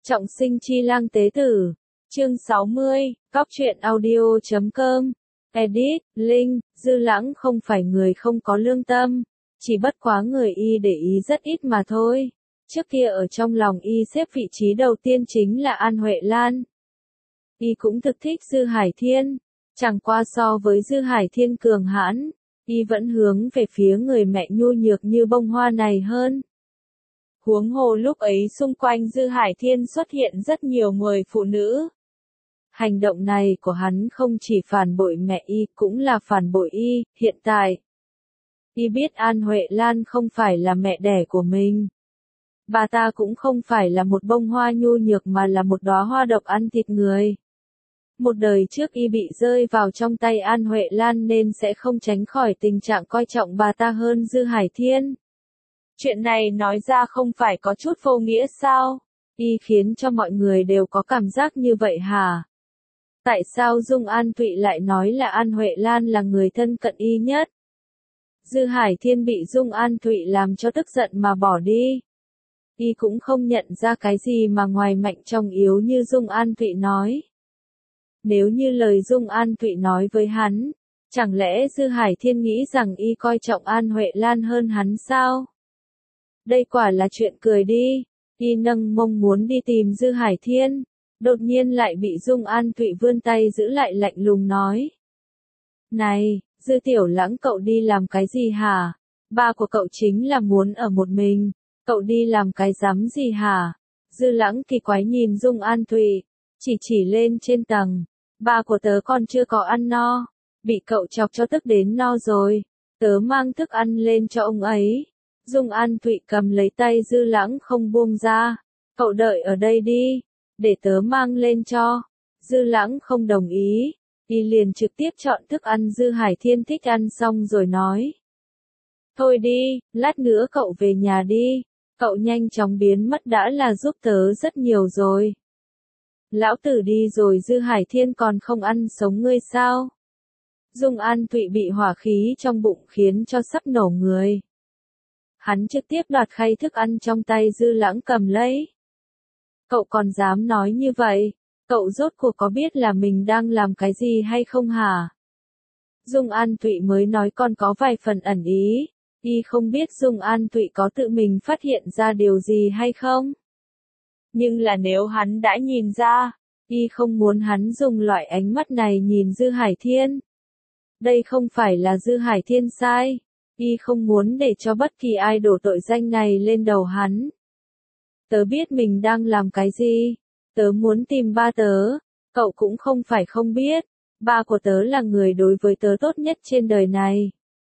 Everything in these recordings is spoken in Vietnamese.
Trọng sinh chi lang tế tử. Chương 60, Góc truyện audio.com. Edit, Linh, Dư Lãng không phải người không có lương tâm, chỉ bất quá người y để ý rất ít mà thôi. Trước kia ở trong lòng y xếp vị trí đầu tiên chính là An Huệ Lan. Y cũng thực thích Dư Hải Thiên, chẳng qua so với Dư Hải Thiên cường hãn, y vẫn hướng về phía người mẹ nhu nhược như bông hoa này hơn. Huống hồ lúc ấy xung quanh Dư Hải Thiên xuất hiện rất nhiều người phụ nữ. Hành động này của hắn không chỉ phản bội mẹ y cũng là phản bội y, hiện tại. Y biết An Huệ Lan không phải là mẹ đẻ của mình. Bà ta cũng không phải là một bông hoa nhu nhược mà là một đóa hoa độc ăn thịt người. Một đời trước y bị rơi vào trong tay An Huệ Lan nên sẽ không tránh khỏi tình trạng coi trọng bà ta hơn Dư Hải Thiên. Chuyện này nói ra không phải có chút vô nghĩa sao? Y khiến cho mọi người đều có cảm giác như vậy hả? Tại sao Dung An Thụy lại nói là An Huệ Lan là người thân cận y nhất? Dư Hải Thiên bị Dung An Thụy làm cho tức giận mà bỏ đi. Y cũng không nhận ra cái gì mà ngoài mạnh trong yếu như Dung An Thụy nói. Nếu như lời Dung An Thụy nói với hắn, chẳng lẽ Dư Hải Thiên nghĩ rằng y coi trọng An Huệ Lan hơn hắn sao? Đây quả là chuyện cười đi. Y nâng mông muốn đi tìm Dư Hải Thiên, đột nhiên lại bị Dung An Thụy vươn tay giữ lại lạnh lùng nói. Này, Dư Tiểu Lãng cậu đi làm cái gì hả? Ba của cậu chính là muốn ở một mình, cậu đi làm cái rắm gì hả? Dư Lãng kỳ quái nhìn Dung An Thụy, chỉ lên trên tầng. Ba của tớ còn chưa có ăn no, bị cậu chọc cho tức đến no rồi, tớ mang thức ăn lên cho ông ấy. Dung An Thụy cầm lấy tay Dư Lãng không buông ra. Cậu đợi ở đây đi, để tớ mang lên cho. Dư Lãng không đồng ý, y liền trực tiếp chọn thức ăn Dư Hải Thiên thích ăn xong rồi nói. Thôi đi, lát nữa cậu về nhà đi, cậu nhanh chóng biến mất đã là giúp tớ rất nhiều rồi. Lão tử đi rồi Dư Hải Thiên còn không ăn sống ngươi sao? Dung An Thụy bị hỏa khí trong bụng khiến cho sắp nổ người. Hắn trực tiếp đoạt khay thức ăn trong tay Dư Lãng cầm lấy. Cậu còn dám nói như vậy? Cậu rốt cuộc có biết là mình đang làm cái gì hay không hả? Dung An Thụy mới nói còn có vài phần ẩn ý. Y không biết Dung An Thụy có tự mình phát hiện ra điều gì hay không? Nhưng là nếu hắn đã nhìn ra, y không muốn hắn dùng loại ánh mắt này nhìn Dư Hải Thiên. Đây không phải là Dư Hải Thiên sai. Y không muốn để cho bất kỳ ai đổ tội danh này lên đầu hắn. Tớ biết mình đang làm cái gì. Tớ muốn tìm ba tớ. Cậu cũng không phải không biết. Ba của tớ là người đối với tớ tốt nhất trên đời này.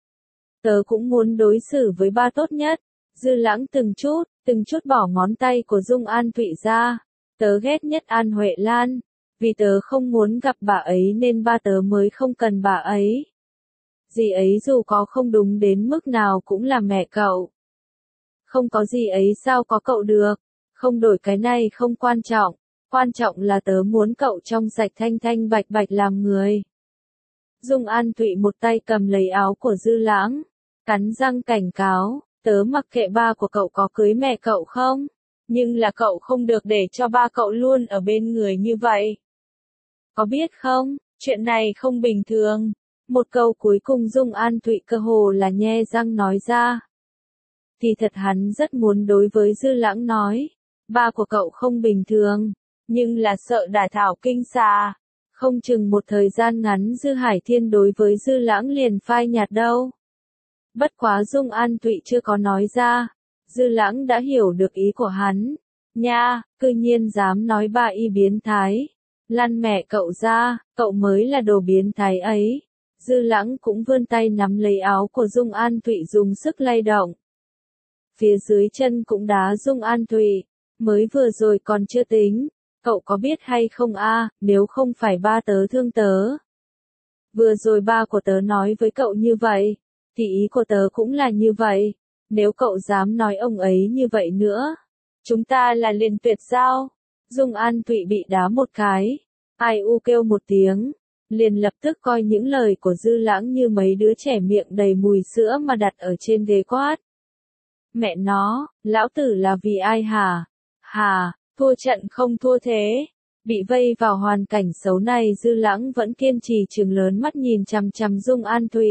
Tớ cũng muốn đối xử với ba tốt nhất. Dư Lãng từng chút bỏ ngón tay của Dung An Thụy ra. Tớ ghét nhất An Huệ Lan. Vì tớ không muốn gặp bà ấy nên ba tớ mới không cần bà ấy. Dì ấy dù có không đúng đến mức nào cũng là mẹ cậu. Không có dì ấy sao có cậu được. Không đổi cái này không quan trọng. Quan trọng là tớ muốn cậu trong sạch thanh thanh bạch bạch làm người. Dung An Thụy một tay cầm lấy áo của Dư Lãng. Cắn răng cảnh cáo. Tớ mặc kệ ba của cậu có cưới mẹ cậu không. Nhưng là cậu không được để cho ba cậu luôn ở bên người như vậy. Có biết không, chuyện này không bình thường. Một câu cuối cùng Dung An Thụy cơ hồ là nhe răng nói ra. Thì thật hắn rất muốn đối với Dư Lãng nói. Ba của cậu không bình thường. Nhưng là sợ đả thảo kinh xà. Không chừng một thời gian ngắn Dư Hải Thiên đối với Dư Lãng liền phai nhạt đâu. Bất quá Dung An Thụy chưa có nói ra. Dư Lãng đã hiểu được ý của hắn. Nha, cư nhiên dám nói ba y biến thái. Lăn mẹ cậu ra, cậu mới là đồ biến thái ấy. Dư Lãng cũng vươn tay nắm lấy áo của Dung An Thụy dùng sức lay động. Phía dưới chân cũng đá Dung An Thụy. Mới vừa rồi còn chưa tính. Cậu có biết hay không a, nếu không phải ba tớ thương tớ. Vừa rồi ba của tớ nói với cậu như vậy. Thì ý của tớ cũng là như vậy. Nếu cậu dám nói ông ấy như vậy nữa. Chúng ta là liền tuyệt giao. Dung An Thụy bị đá một cái. Ai u kêu một tiếng. Liền lập tức coi những lời của Dư Lãng như mấy đứa trẻ miệng đầy mùi sữa mà đặt ở trên ghế quát. Mẹ nó, lão tử là vì ai hả? Hà, Thua trận không thua thế. Bị vây vào hoàn cảnh xấu này Dư Lãng vẫn kiên trì trừng lớn mắt nhìn chằm chằm Dung An Thụy.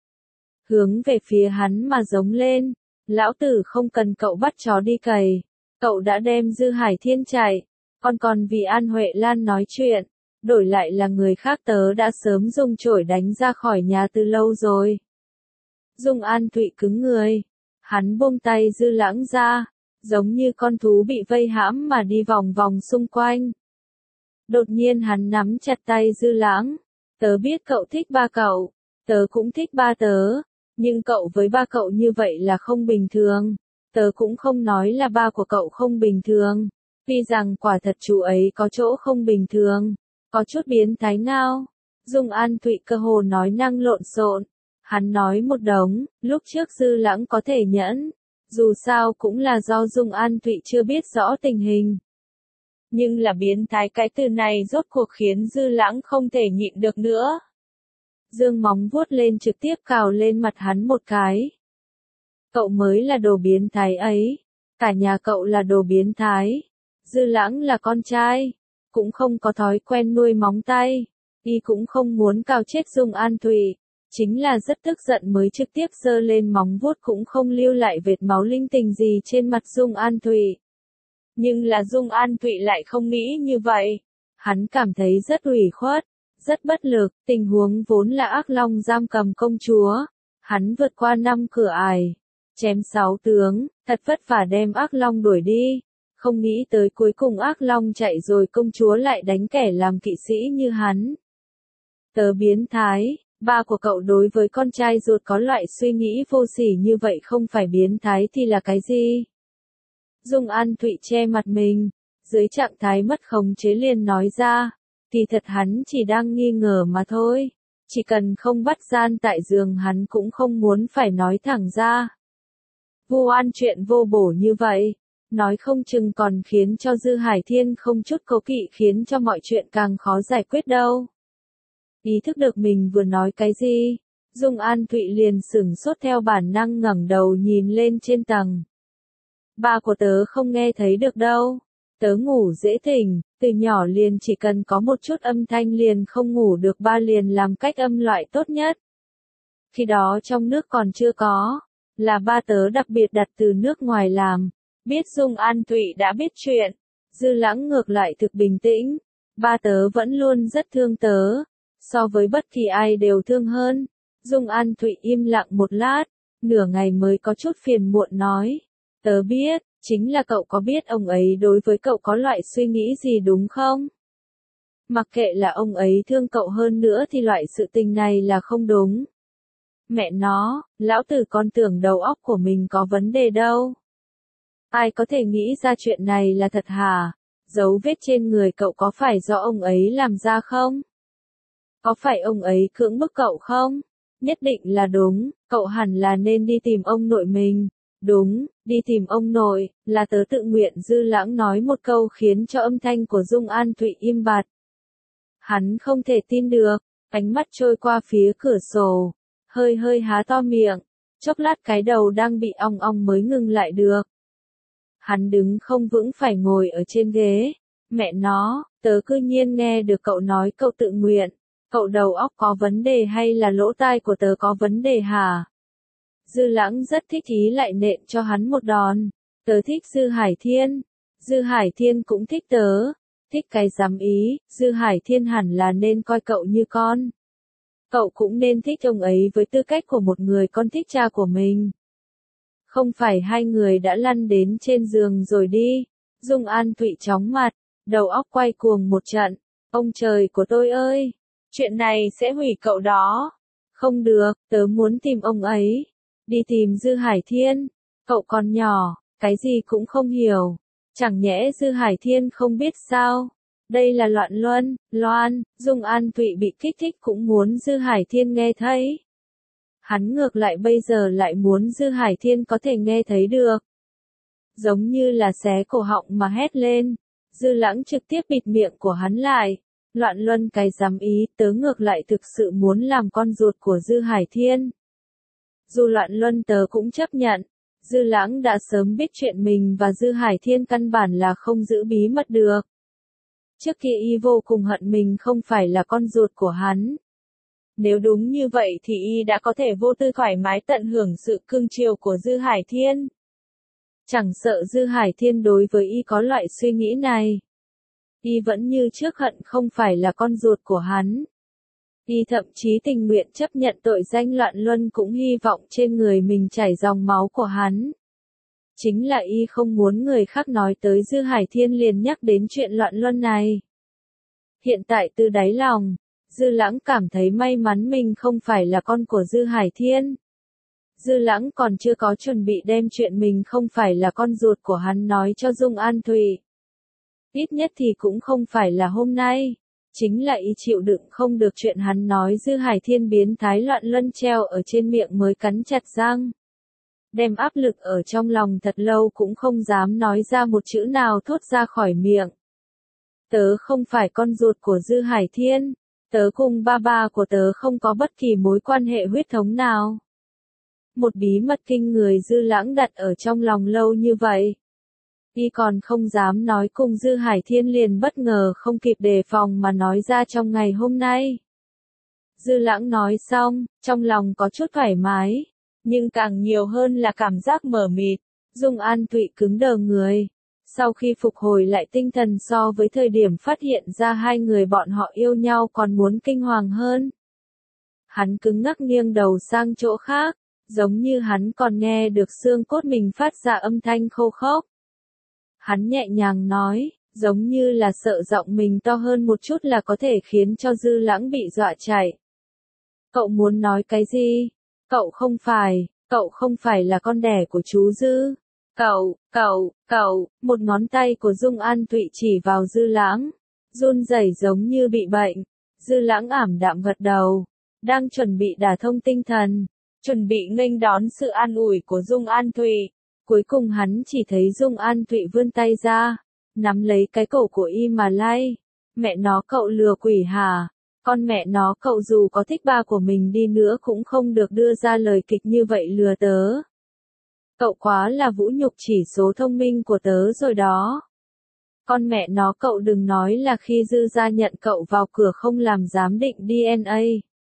Hướng về phía hắn mà giống lên. Lão tử không cần cậu bắt chó đi cày. Cậu đã đem Dư Hải Thiên chạy. Còn vì An Huệ Lan nói chuyện. Đổi lại là người khác tớ đã sớm dùng chổi đánh ra khỏi nhà từ lâu rồi. Dung An Thụy cứng người. Hắn buông tay Dư Lãng ra. Giống như con thú bị vây hãm mà đi vòng vòng xung quanh. Đột nhiên hắn nắm chặt tay Dư Lãng. Tớ biết cậu thích ba cậu. Tớ cũng thích ba tớ. Nhưng cậu với ba cậu như vậy là không bình thường. Tớ cũng không nói là ba của cậu không bình thường. Vì rằng quả thật chú ấy có chỗ không bình thường. Có chút biến thái ngao. Dung An Thụy cơ hồ nói năng lộn xộn. Hắn nói một đống, lúc trước Dư Lãng có thể nhẫn. Dù sao cũng là do Dung An Thụy chưa biết rõ tình hình. Nhưng là biến thái cái từ này rốt cuộc khiến Dư Lãng không thể nhịn được nữa. Dương móng vuốt lên trực tiếp cào lên mặt hắn một cái. Cậu mới là đồ biến thái ấy. Cả nhà cậu là đồ biến thái. Dư Lãng là con trai. Cũng không có thói quen nuôi móng tay. Y cũng không muốn cào chết Dung An Thụy. Chính là rất tức giận mới trực tiếp giơ lên móng vuốt cũng không lưu lại vệt máu linh tinh gì trên mặt Dung An Thụy. Nhưng là Dung An Thụy lại không nghĩ như vậy. Hắn cảm thấy rất ủy khuất, rất bất lực, tình huống vốn là Ác Long giam cầm công chúa. Hắn vượt qua 5 cửa ải, chém 6 tướng, thật vất vả đem Ác Long đuổi đi. Không nghĩ tới cuối cùng Ác Long chạy rồi công chúa lại đánh kẻ làm kỵ sĩ như hắn. Tớ biến thái, ba của cậu đối với con trai ruột có loại suy nghĩ vô sỉ như vậy không phải biến thái thì là cái gì? Dung An Thụy che mặt mình, dưới trạng thái mất khống chế liền nói ra, kỳ thật hắn chỉ đang nghi ngờ mà thôi, chỉ cần không bắt gian tại giường hắn cũng không muốn phải nói thẳng ra. Vu oan chuyện vô bổ như vậy, nói không chừng còn khiến cho Dư Hải Thiên không chút cố kỵ khiến cho mọi chuyện càng khó giải quyết đâu. Ý thức được mình vừa nói cái gì, Dung An Thụy liền sửng sốt theo bản năng ngẩng đầu nhìn lên trên tầng. Ba của tớ không nghe thấy được đâu. Tớ ngủ dễ tỉnh, từ nhỏ liền chỉ cần có một chút âm thanh liền không ngủ được, ba liền làm cách âm loại tốt nhất. Khi đó trong nước còn chưa có, là ba tớ đặc biệt đặt từ nước ngoài làm. Biết Dung An Thụy đã biết chuyện, Dư Lãng ngược lại thực bình tĩnh. Ba tớ vẫn luôn rất thương tớ, so với bất kỳ ai đều thương hơn. Dung An Thụy im lặng một lát, nửa ngày mới có chút phiền muộn nói. Tớ biết, chính là cậu có biết ông ấy đối với cậu có loại suy nghĩ gì đúng không? Mặc kệ là ông ấy thương cậu hơn nữa thì loại sự tình này là không đúng. Mẹ nó, lão tử còn tưởng đầu óc của mình có vấn đề đâu. Ai có thể nghĩ ra chuyện này là thật hả? Dấu vết trên người cậu có phải do ông ấy làm ra không? Có phải ông ấy cưỡng bức cậu không? Nhất định là đúng, cậu hẳn là nên đi tìm ông nội mình. Đúng, đi tìm ông nội, là tớ tự nguyện. Dư Lãng nói một câu khiến cho âm thanh của Dung An Thụy im bặt. Hắn không thể tin được, ánh mắt trôi qua phía cửa sổ, hơi há to miệng, chốc lát cái đầu đang bị ong ong mới ngừng lại được. Hắn đứng không vững phải ngồi ở trên ghế. Mẹ nó, tớ cư nhiên nghe được cậu nói cậu tự nguyện. Cậu đầu óc có vấn đề hay là lỗ tai của tớ có vấn đề hả? Dư Lãng rất thích ý lại nện cho hắn một đòn. Tớ thích Dư Hải Thiên. Dư Hải Thiên cũng thích tớ. Thích cái dám ý, Dư Hải Thiên hẳn là nên coi cậu như con. Cậu cũng nên thích ông ấy với tư cách của một người con thích cha của mình. Không phải hai người đã lăn đến trên giường rồi đi. Dung An Thụy chóng mặt, đầu óc quay cuồng một trận. Ông trời của tôi ơi! Chuyện này sẽ hủy cậu đó. Không được, tớ muốn tìm ông ấy. Đi tìm Dư Hải Thiên. Cậu còn nhỏ, cái gì cũng không hiểu. Chẳng nhẽ Dư Hải Thiên không biết sao? Đây là loạn loan. Dung An Thụy bị kích thích cũng muốn Dư Hải Thiên nghe thấy. Hắn ngược lại bây giờ lại muốn Dư Hải Thiên có thể nghe thấy được. Giống như là xé cổ họng mà hét lên. Dư Lãng trực tiếp bịt miệng của hắn lại. Loạn luân cái dám ý, tớ ngược lại thực sự muốn làm con ruột của Dư Hải Thiên. Dù loạn luân tớ cũng chấp nhận, Dư Lãng đã sớm biết chuyện mình và Dư Hải Thiên căn bản là không giữ bí mật được. Trước kia y vô cùng hận mình không phải là con ruột của hắn. Nếu đúng như vậy thì y đã có thể vô tư thoải mái tận hưởng sự cưng chiều của Dư Hải Thiên. Chẳng sợ Dư Hải Thiên đối với y có loại suy nghĩ này. Y vẫn như trước hận không phải là con ruột của hắn. Y thậm chí tình nguyện chấp nhận tội danh loạn luân cũng hy vọng trên người mình chảy dòng máu của hắn. Chính là y không muốn người khác nói tới Dư Hải Thiên liền nhắc đến chuyện loạn luân này. Hiện tại từ đáy lòng, Dư Lãng cảm thấy may mắn mình không phải là con của Dư Hải Thiên. Dư Lãng còn chưa có chuẩn bị đem chuyện mình không phải là con ruột của hắn nói cho Dung An Thụy. Ít nhất thì cũng không phải là hôm nay. Chính là y chịu đựng không được chuyện hắn nói Dư Hải Thiên biến thái loạn luân treo ở trên miệng mới cắn chặt răng. Đem áp lực ở trong lòng thật lâu cũng không dám nói ra một chữ nào thốt ra khỏi miệng. Tớ không phải con ruột của Dư Hải Thiên. Tớ cùng ba ba của tớ không có bất kỳ mối quan hệ huyết thống nào. Một bí mật kinh người Dư Lãng đặt ở trong lòng lâu như vậy. Y còn không dám nói cùng Dư Hải Thiên liền bất ngờ không kịp đề phòng mà nói ra trong ngày hôm nay. Dư Lãng nói xong, trong lòng có chút thoải mái, nhưng càng nhiều hơn là cảm giác mờ mịt. Dung An Thụy cứng đờ người. Sau khi phục hồi lại tinh thần so với thời điểm phát hiện ra hai người bọn họ yêu nhau còn muốn kinh hoàng hơn. Hắn cứng ngắc nghiêng đầu sang chỗ khác, giống như hắn còn nghe được xương cốt mình phát ra âm thanh khô khốc. Hắn nhẹ nhàng nói, giống như là sợ giọng mình to hơn một chút là có thể khiến cho Dư Lãng bị dọa chạy. Cậu muốn nói cái gì? Cậu không phải là con đẻ của chú Dư. Cậu, một ngón tay của Dung An Thụy chỉ vào Dư Lãng, run rẩy giống như bị bệnh. Dư Lãng ảm đạm gật đầu, đang chuẩn bị đả thông tinh thần, chuẩn bị nghênh đón sự an ủi của Dung An Thụy. Cuối cùng hắn chỉ thấy Dung An Thụy vươn tay ra, nắm lấy cái cổ của y mà lay. Mẹ nó cậu lừa quỷ hả? Con mẹ nó cậu dù có thích ba của mình đi nữa cũng không được đưa ra lời kịch như vậy lừa tớ. Cậu quá là vũ nhục chỉ số thông minh của tớ rồi đó. Con mẹ nó cậu đừng nói là khi Dư gia nhận cậu vào cửa không làm giám định DNA.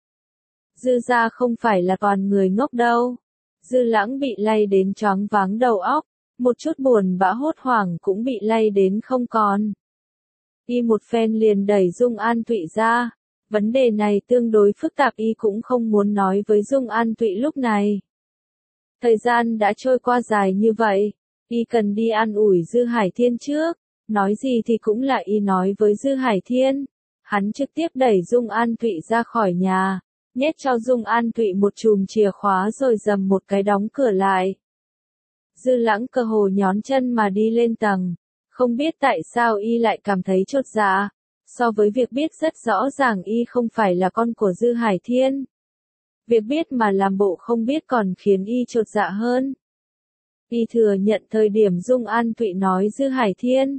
Dư gia không phải là toàn người ngốc đâu. Dư Lãng bị lay đến choáng váng đầu óc, một chút buồn bã hốt hoảng cũng bị lay đến không còn. Y một phen liền đẩy Dung An Thụy ra. Vấn đề này tương đối phức tạp y cũng không muốn nói với Dung An Thụy lúc này. Thời gian đã trôi qua dài như vậy, y cần đi an ủi Dư Hải Thiên trước, nói gì thì cũng là y nói với Dư Hải Thiên. Hắn trực tiếp đẩy Dung An Thụy ra khỏi nhà, nhét cho Dung An Thụy một chùm chìa khóa rồi dầm một cái đóng cửa lại. Dư Lãng cơ hồ nhón chân mà đi lên tầng, không biết tại sao y lại cảm thấy chột dạ, so với việc biết rất rõ ràng y không phải là con của Dư Hải Thiên. Việc biết mà làm bộ không biết còn khiến y chột dạ hơn. Y thừa nhận thời điểm Dung An Thụy nói Dư Hải Thiên.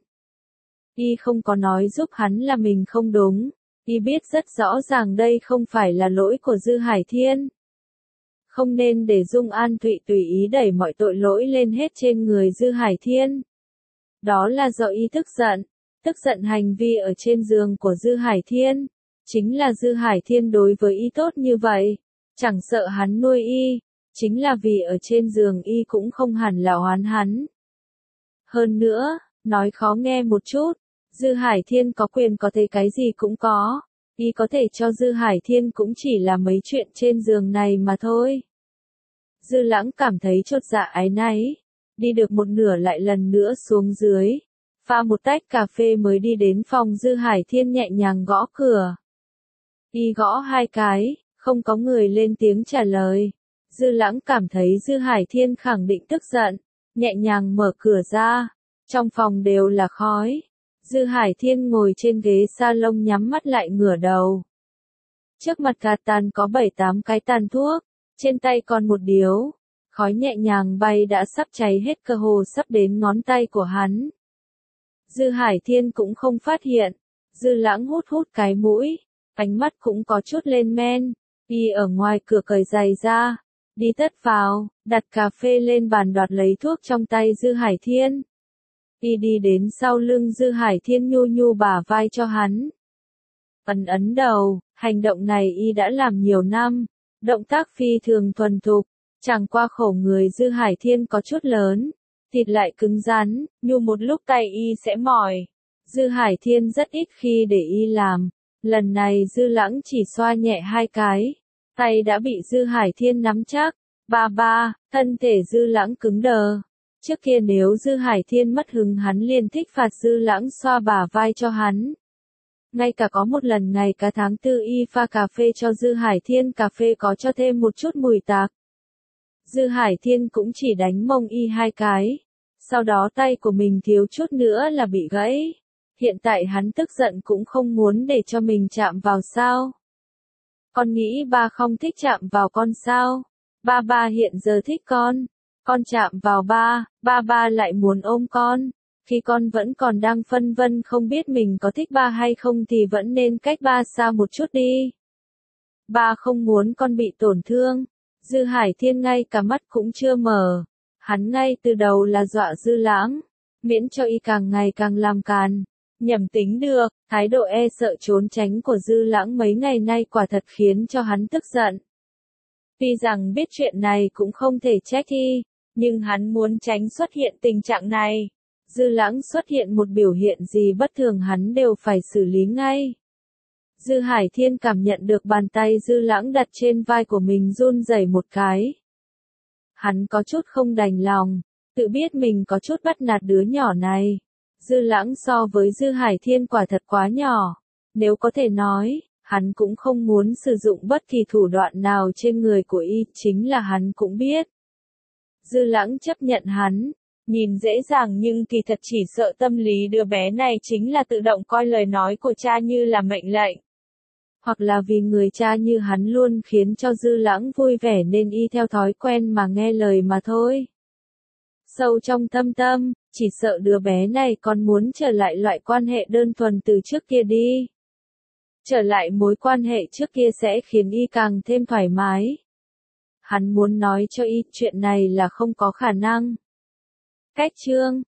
Y không có nói giúp hắn là mình không đúng. Y biết rất rõ ràng đây không phải là lỗi của Dư Hải Thiên. Không nên để Dung An Thụy tùy ý đẩy mọi tội lỗi lên hết trên người Dư Hải Thiên. Đó là do y tức giận hành vi ở trên giường của Dư Hải Thiên. Chính là Dư Hải Thiên đối với y tốt như vậy. Chẳng sợ hắn nuôi y, chính là vì ở trên giường y cũng không hẳn là oán hắn. Hơn nữa, nói khó nghe một chút, Dư Hải Thiên có quyền có thể cái gì cũng có, y có thể cho Dư Hải Thiên cũng chỉ là mấy chuyện trên giường này mà thôi. Dư Lãng cảm thấy chột dạ áy náy, đi được một nửa lại lần nữa xuống dưới, pha một tách cà phê mới đi đến phòng Dư Hải Thiên nhẹ nhàng gõ cửa. Y gõ 2 cái. Không có người lên tiếng trả lời. Dư Lãng cảm thấy Dư Hải Thiên khẳng định tức giận, nhẹ nhàng mở cửa ra. Trong phòng đều là khói. Dư Hải Thiên ngồi trên ghế salon nhắm mắt lại ngửa đầu. Trước mặt gạt tàn có 7-8 cái tàn thuốc, trên tay còn một điếu. Khói nhẹ nhàng bay đã sắp cháy hết cơ hồ sắp đến ngón tay của hắn. Dư Hải Thiên cũng không phát hiện. Dư Lãng hút cái mũi, ánh mắt cũng có chút lên men. Y ở ngoài cửa cởi giày ra, đi tất vào, đặt cà phê lên bàn đoạt lấy thuốc trong tay Dư Hải Thiên. Y đi đến sau lưng Dư Hải Thiên nhu nhu bả vai cho hắn. Ấn ấn đầu, hành động này Y đã làm nhiều năm, động tác phi thường thuần thục, chẳng qua khổ người Dư Hải Thiên có chút lớn, thịt lại cứng rắn, nhu một lúc tay Y sẽ mỏi. Dư Hải Thiên rất ít khi để Y làm, lần này Dư Lãng chỉ xoa nhẹ 2 cái, tay đã bị Dư Hải Thiên nắm chắc. Ba ba, thân thể Dư Lãng cứng đờ. Trước kia nếu Dư Hải Thiên mất hứng hắn liền thích phạt Dư Lãng xoa bả vai cho hắn. Ngay cả có một lần ngày cả tháng 4 Y pha cà phê cho Dư Hải Thiên, cà phê có cho thêm một chút mùi tạc. Dư Hải Thiên cũng chỉ đánh mông Y 2 cái. Sau đó tay của mình thiếu chút nữa là bị gãy. Hiện tại hắn tức giận cũng không muốn để cho mình chạm vào sao. Con nghĩ ba không thích chạm vào con sao? Ba hiện giờ thích con chạm vào ba lại muốn ôm con. Khi con vẫn còn đang phân vân không biết mình có thích ba hay không thì vẫn nên cách ba xa một chút đi. Ba không muốn con bị tổn thương. Dư Hải Thiên ngay cả mắt cũng chưa mở. Hắn ngay từ đầu là dọa Dư Lãng, miễn cho Y càng ngày càng làm càn. Nhầm tính được, thái độ e sợ trốn tránh của Dư Lãng mấy ngày nay quả thật khiến cho hắn tức giận. Tuy rằng biết chuyện này cũng không thể trách Y, nhưng hắn muốn tránh xuất hiện tình trạng này. Dư Lãng xuất hiện một biểu hiện gì bất thường hắn đều phải xử lý ngay. Dư Hải Thiên cảm nhận được bàn tay Dư Lãng đặt trên vai của mình run rẩy một cái. Hắn có chút không đành lòng, tự biết mình có chút bắt nạt đứa nhỏ này. Dư Lãng so với Dư Hải Thiên quả thật quá nhỏ. Nếu có thể nói, hắn cũng không muốn sử dụng bất kỳ thủ đoạn nào trên người của Y, chính là hắn cũng biết. Dư Lãng chấp nhận hắn, nhìn dễ dàng nhưng kỳ thật chỉ sợ tâm lý đứa bé này chính là tự động coi lời nói của cha như là mệnh lệnh. Hoặc là vì người cha như hắn luôn khiến cho Dư Lãng vui vẻ nên Y theo thói quen mà nghe lời mà thôi. Sâu trong thâm tâm, chỉ sợ đứa bé này còn muốn trở lại loại quan hệ đơn thuần từ trước kia đi. Trở lại mối quan hệ trước kia sẽ khiến Y càng thêm thoải mái. Hắn muốn nói cho Y chuyện này là không có khả năng. Cách chương